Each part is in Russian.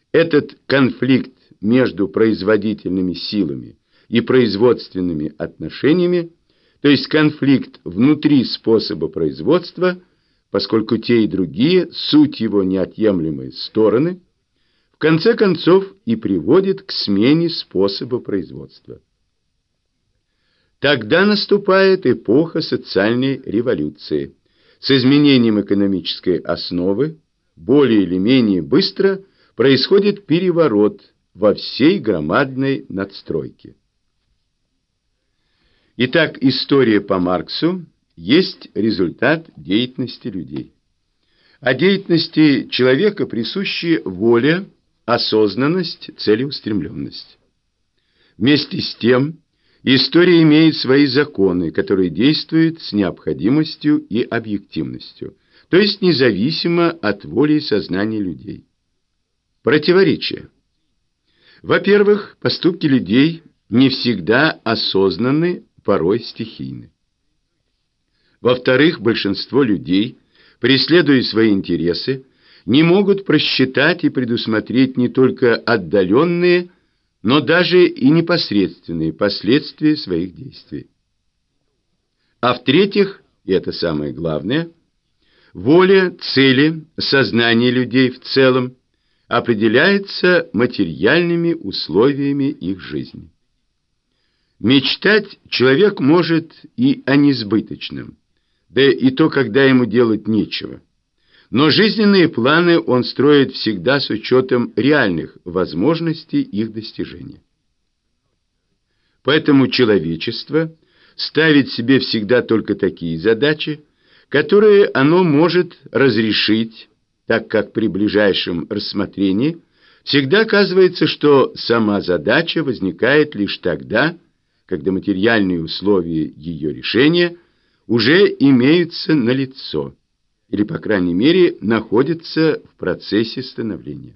Этот конфликт между производительными силами и производственными отношениями, то есть конфликт внутри способа производства, поскольку те и другие суть его неотъемлемые стороны, в конце концов и приводит к смене способа производства. Тогда наступает эпоха социальной революции. С изменением экономической основы более или менее быстро происходит переворот во всей громадной надстройке. Итак, история по Марксу есть результат деятельности людей. А деятельности человека присущи воля, осознанность, целеустремленность. Вместе с тем, история имеет свои законы, которые действуют с необходимостью и объективностью, то есть независимо от воли и сознания людей. Противоречия. Во-первых, поступки людей не всегда осознанны, порой стихийны. Во-вторых, большинство людей, преследуя свои интересы, не могут просчитать и предусмотреть не только отдаленные, но даже и непосредственные последствия своих действий. А в-третьих, и это самое главное, воля, цели, сознание людей в целом определяется материальными условиями их жизни. Мечтать человек может и о несбыточном, да и то, когда ему делать нечего. Но жизненные планы он строит всегда с учетом реальных возможностей их достижения. Поэтому человечество ставит себе всегда только такие задачи, которые оно может разрешить, так как при ближайшем рассмотрении всегда оказывается, что сама задача возникает лишь тогда, когда материальные условия ее решения уже имеются налицо, или, по крайней мере, находятся в процессе становления.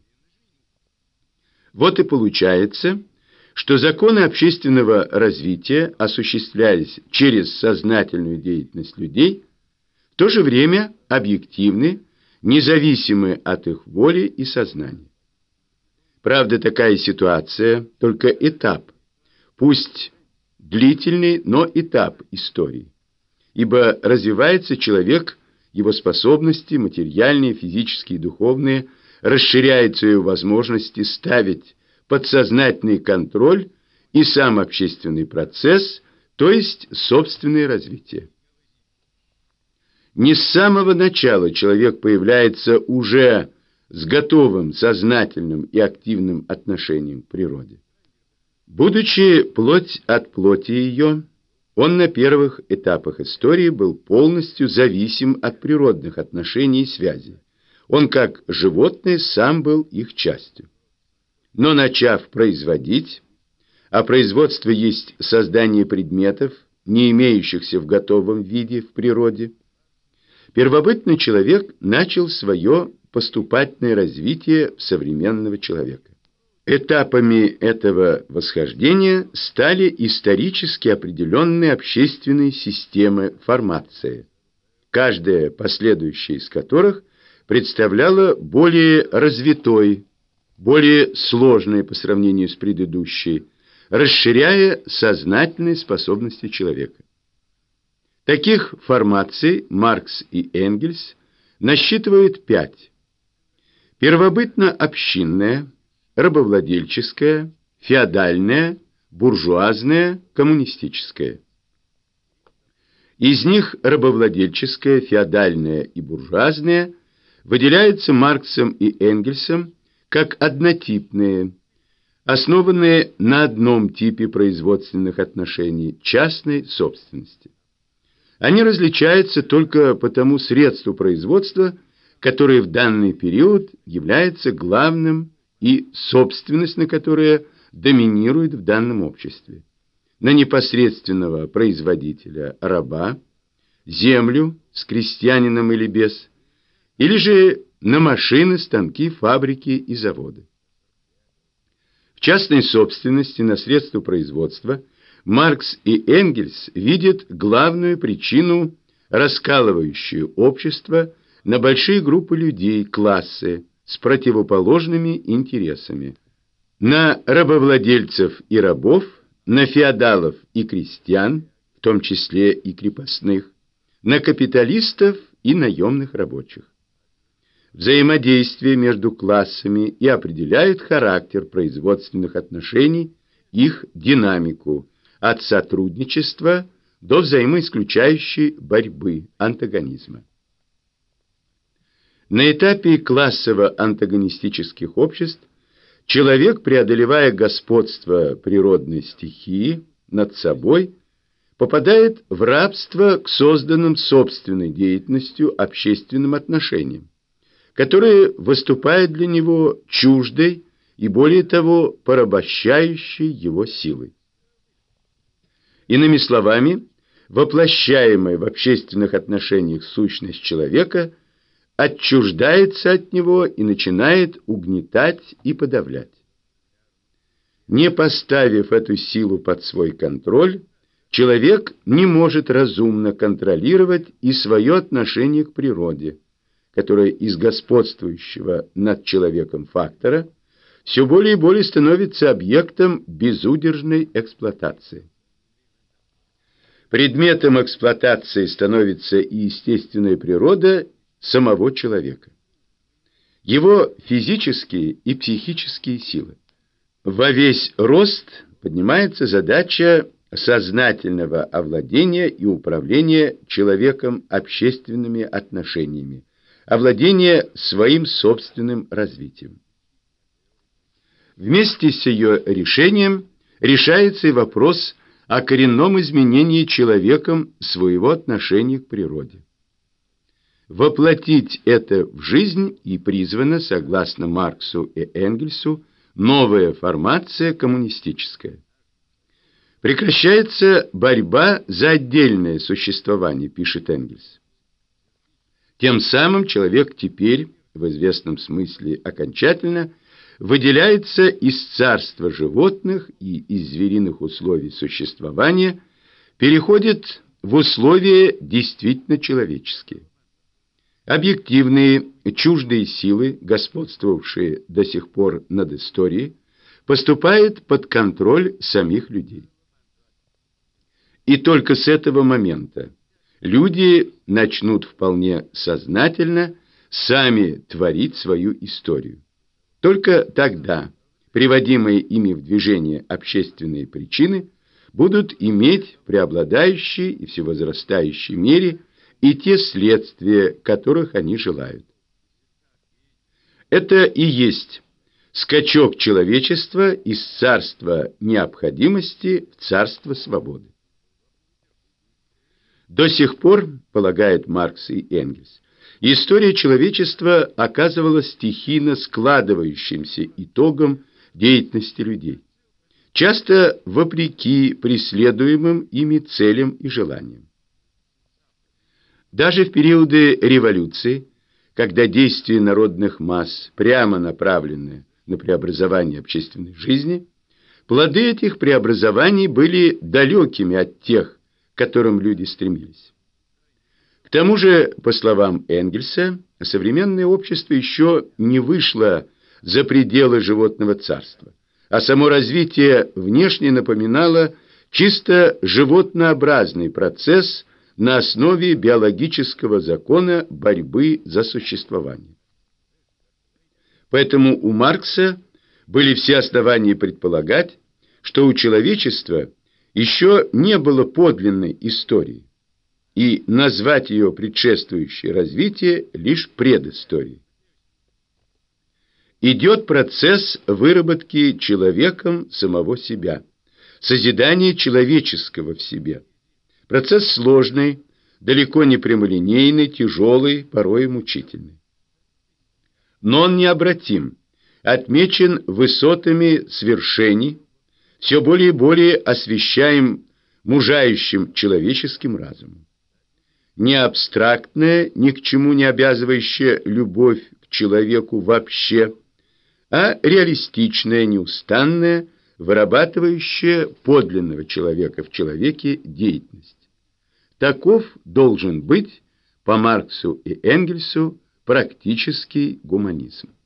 Вот и получается, что законы общественного развития осуществлялись через сознательную деятельность людей, в то же время объективны, независимы от их воли и сознания. Правда, такая ситуация – только этап, пусть длительный, но этап истории, ибо развивается человек, его способности, материальные, физические и духовные, расширяют свои возможности ставить подсознательный контроль и сам общественный процесс, то есть собственное развитие. Не с самого начала человек появляется уже с готовым, сознательным и активным отношением к природе. Будучи плоть от плоти ее, он на первых этапах истории был полностью зависим от природных отношений и связей. Он, как животное, сам был их частью. Но начав производить, а производство есть создание предметов, не имеющихся в готовом виде в природе, первобытный человек начал свое поступательное развитие в современного человека. Этапами этого восхождения стали исторически определенные общественные системы формации, каждая последующая из которых представляла более развитой, более сложной по сравнению с предыдущей, расширяя сознательные способности человека. Таких формаций Маркс и Энгельс насчитывают 5. Первобытно-общинная, рабовладельческая, феодальная, буржуазная, коммунистическая. Из них рабовладельческая, феодальная и буржуазная выделяются Марксом и Энгельсом как однотипные, основанные на одном типе производственных отношений – частной собственности. Они различаются только по тому средству производства, которое в данный период является главным и собственность на которое доминирует в данном обществе. На непосредственного производителя раба, землю с крестьянином или без, или же на машины, станки, фабрики и заводы. В частной собственности на средства производства Маркс и Энгельс видят главную причину, раскалывающую общество на большие группы людей, классы, с противоположными интересами: на рабовладельцев и рабов, на феодалов и крестьян, в том числе и крепостных, на капиталистов и наемных рабочих. Взаимодействие между классами и определяет характер производственных отношений, их динамику, от сотрудничества до взаимоисключающей борьбы, антагонизма. На этапе классово-антагонистических обществ человек, преодолевая господство природной стихии над собой, попадает в рабство к созданным собственной деятельностью общественным отношениям, которые выступают для него чуждой и, более того, порабощающей его силой. Иными словами, воплощаемая в общественных отношениях сущность человека отчуждается от него и начинает угнетать и подавлять. Не поставив эту силу под свой контроль, человек не может разумно контролировать и свое отношение к природе, которое из господствующего над человеком фактора все более и более становится объектом безудержной эксплуатации. Предметом эксплуатации становится и естественная природа самого человека, его физические и психические силы. Во весь рост поднимается задача сознательного овладения и управления человеком общественными отношениями, овладения своим собственным развитием. Вместе с ее решением решается и вопрос о коренном изменении человеком своего отношения к природе. Воплотить это в жизнь и призвана, согласно Марксу и Энгельсу, новая формация коммунистическая. Прекращается борьба за отдельное существование, пишет Энгельс. Тем самым человек теперь, в известном смысле окончательно, выделяется из царства животных и из звериных условий существования, переходит в условия действительно человеческие. Объективные, чуждые силы, господствовавшие до сих пор над историей, поступают под контроль самих людей. И только с этого момента люди начнут вполне сознательно сами творить свою историю. Только тогда приводимые ими в движение общественные причины будут иметь в преобладающей и всевозрастающей мере и те следствия, которых они желают. Это и есть скачок человечества из царства необходимости в царство свободы. До сих пор, полагают Маркс и Энгельс, история человечества оказывалась стихийно складывающимся итогом деятельности людей, часто вопреки преследуемым ими целям и желаниям. Даже в периоды революции, когда действия народных масс прямо направлены на преобразование общественной жизни, плоды этих преобразований были далекими от тех, к которым люди стремились. К тому же, по словам Энгельса, современное общество еще не вышло за пределы животного царства, а само развитие внешне напоминало чисто животнообразный процесс на основе биологического закона борьбы за существование. Поэтому у Маркса были все основания предполагать, что у человечества еще не было подлинной истории, и назвать ее предшествующее развитие лишь предысторией. Идет процесс выработки человеком самого себя, созидания человеческого в себе. Процесс сложный, далеко не прямолинейный, тяжелый, порой мучительный. Но он необратим, отмечен высотами свершений, все более и более освещаем мужающим человеческим разумом. Не абстрактная, ни к чему не обязывающая любовь к человеку вообще, а реалистичная, неустанная, вырабатывающая подлинного человека в человеке деятельность. Таков должен быть, по Марксу и Энгельсу, практический гуманизм.